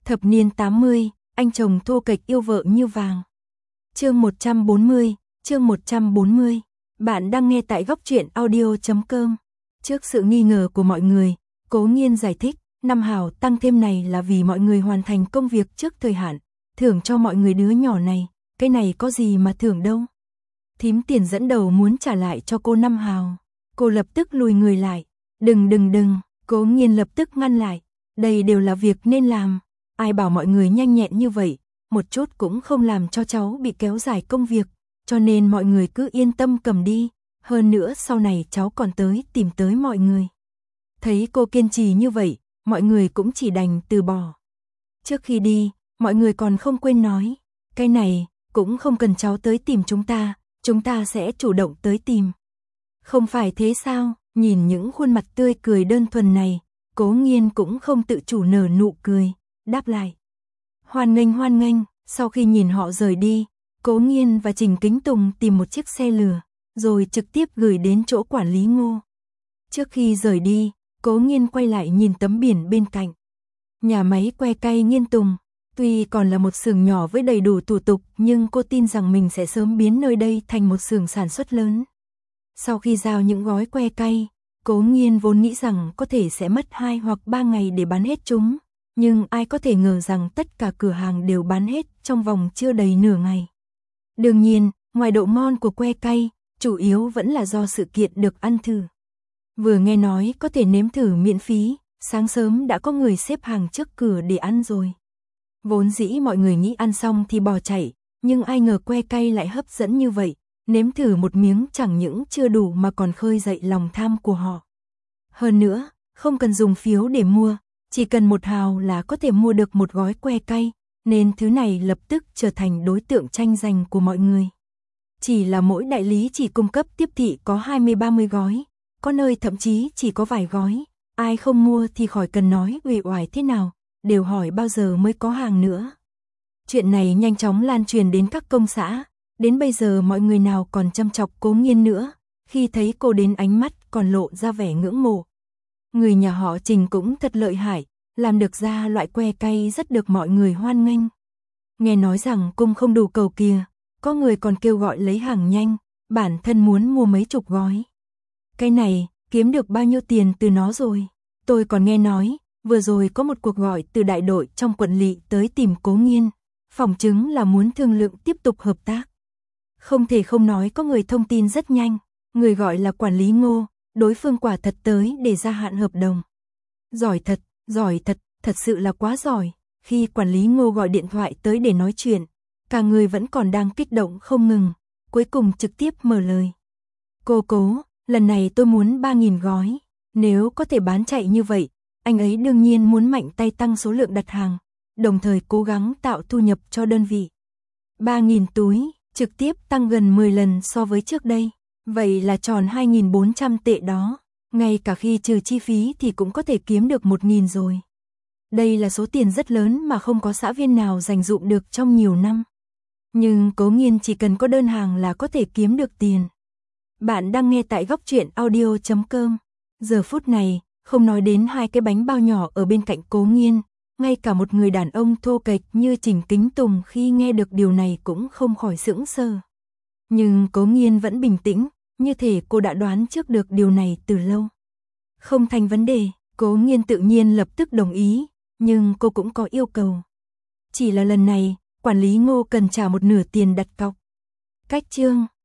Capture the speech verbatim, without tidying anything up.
Thập niên tám mươi, anh chồng thô kệch yêu vợ như vàng. Chương một trăm bốn mươi, chương một trăm bốn mươi. Bạn đang nghe tại góc truyện audio chấm com. Trước sự nghi ngờ của mọi người, Cố Nghiên giải thích, năm hào tăng thêm này là vì mọi người hoàn thành công việc trước thời hạn, thưởng cho mọi người đứa nhỏ này, cái này có gì mà thưởng đâu. Thím Tiền dẫn đầu muốn trả lại cho cô năm hào. Cô lập tức lùi người lại. Đừng đừng đừng, Cố Nghiên lập tức ngăn lại. Đây đều là việc nên làm. Ai bảo mọi người nhanh nhẹn như vậy, một chút cũng không làm cho cháu bị kéo dài công việc, cho nên mọi người cứ yên tâm cầm đi, hơn nữa sau này cháu còn tới tìm tới mọi người. Thấy cô kiên trì như vậy, mọi người cũng chỉ đành từ bỏ. Trước khi đi, mọi người còn không quên nói, cái này cũng không cần cháu tới tìm chúng ta, chúng ta sẽ chủ động tới tìm. Không phải thế sao? Nhìn những khuôn mặt tươi cười đơn thuần này, Cố Nghiên cũng không tự chủ nở nụ cười, đáp lại. Hoan nghênh hoan nghênh. Sau khi nhìn họ rời đi, Cố Nghiên và Trình Kính Tùng tìm một chiếc xe lửa, rồi trực tiếp gửi đến chỗ quản lý Ngô. Trước khi rời đi, Cố Nghiên quay lại nhìn tấm biển bên cạnh. Nhà máy que cay Nghiên Tùng, tuy còn là một xưởng nhỏ với đầy đủ thủ tục, nhưng cô tin rằng mình sẽ sớm biến nơi đây thành một xưởng sản xuất lớn. Sau khi giao những gói que cay, Cố Nghiên vốn nghĩ rằng có thể sẽ mất hai hoặc ba ngày để bán hết chúng, nhưng ai có thể ngờ rằng tất cả cửa hàng đều bán hết trong vòng chưa đầy nửa ngày. Đương nhiên, ngoài độ ngon của que cay, chủ yếu vẫn là do sự kiện được ăn thử. Vừa nghe nói có thể nếm thử miễn phí, sáng sớm đã có người xếp hàng trước cửa để ăn rồi. Vốn dĩ mọi người nghĩ ăn xong thì bỏ chạy, nhưng ai ngờ que cay lại hấp dẫn như vậy, nếm thử một miếng chẳng những chưa đủ mà còn khơi dậy lòng tham của họ. Hơn nữa, không cần dùng phiếu để mua, chỉ cần một hào là có thể mua được một gói que cay, nên thứ này lập tức trở thành đối tượng tranh giành của mọi người. Chỉ là mỗi đại lý chỉ cung cấp tiếp thị có hai mươi ba mươi gói, có nơi thậm chí chỉ có vài gói, ai không mua thì khỏi cần nói uể oải thế nào, đều hỏi bao giờ mới có hàng nữa. Chuyện này nhanh chóng lan truyền đến các công xã, đến bây giờ mọi người nào còn chăm chọc Cố Nghiên nữa, khi thấy cô đến ánh mắt còn lộ ra vẻ ngưỡng mộ. Người nhà họ Trình cũng thật lợi hại, làm được ra loại que cay rất được mọi người hoan nghênh. Nghe nói rằng cung không đủ cầu kìa, có người còn kêu gọi lấy hàng nhanh, bản thân muốn mua mấy chục gói. Cái này, kiếm được bao nhiêu tiền từ nó rồi? Tôi còn nghe nói, vừa rồi có một cuộc gọi từ đại đội trong quận lỵ tới tìm Cố Nghiên, phỏng chứng là muốn thương lượng tiếp tục hợp tác. Không thể không nói có người thông tin rất nhanh, người gọi là quản lý Ngô, đối phương quả thật tới để gia hạn hợp đồng. Giỏi thật, giỏi thật, thật sự là quá giỏi. Khi quản lý Ngô gọi điện thoại tới để nói chuyện, cả người vẫn còn đang kích động không ngừng, cuối cùng trực tiếp mở lời. Cô Cố, lần này tôi muốn ba nghìn gói, nếu có thể bán chạy như vậy, anh ấy đương nhiên muốn mạnh tay tăng số lượng đặt hàng, đồng thời cố gắng tạo thu nhập cho đơn vị. ba nghìn túi, trực tiếp tăng gần mười lần so với trước đây, vậy là tròn hai nghìn bốn trăm tệ đó, ngay cả khi trừ chi phí thì cũng có thể kiếm được một nghìn rồi. Đây là số tiền rất lớn mà không có xã viên nào dành dụm được trong nhiều năm. Nhưng Cố Nghiên chỉ cần có đơn hàng là có thể kiếm được tiền. Bạn đang nghe tại góc truyện audio chấm com. Giờ phút này, không nói đến hai cái bánh bao nhỏ ở bên cạnh Cố Nghiên, ngay cả một người đàn ông thô kệch như Trình Kính Tùng khi nghe được điều này cũng không khỏi sững sờ. Nhưng Cố Nghiên vẫn bình tĩnh, như thể cô đã đoán trước được điều này từ lâu. Không thành vấn đề, Cố Nghiên tự nhiên lập tức đồng ý, nhưng cô cũng có yêu cầu. Chỉ là lần này, quản lý Ngô cần trả một nửa tiền đặt cọc. Cách chương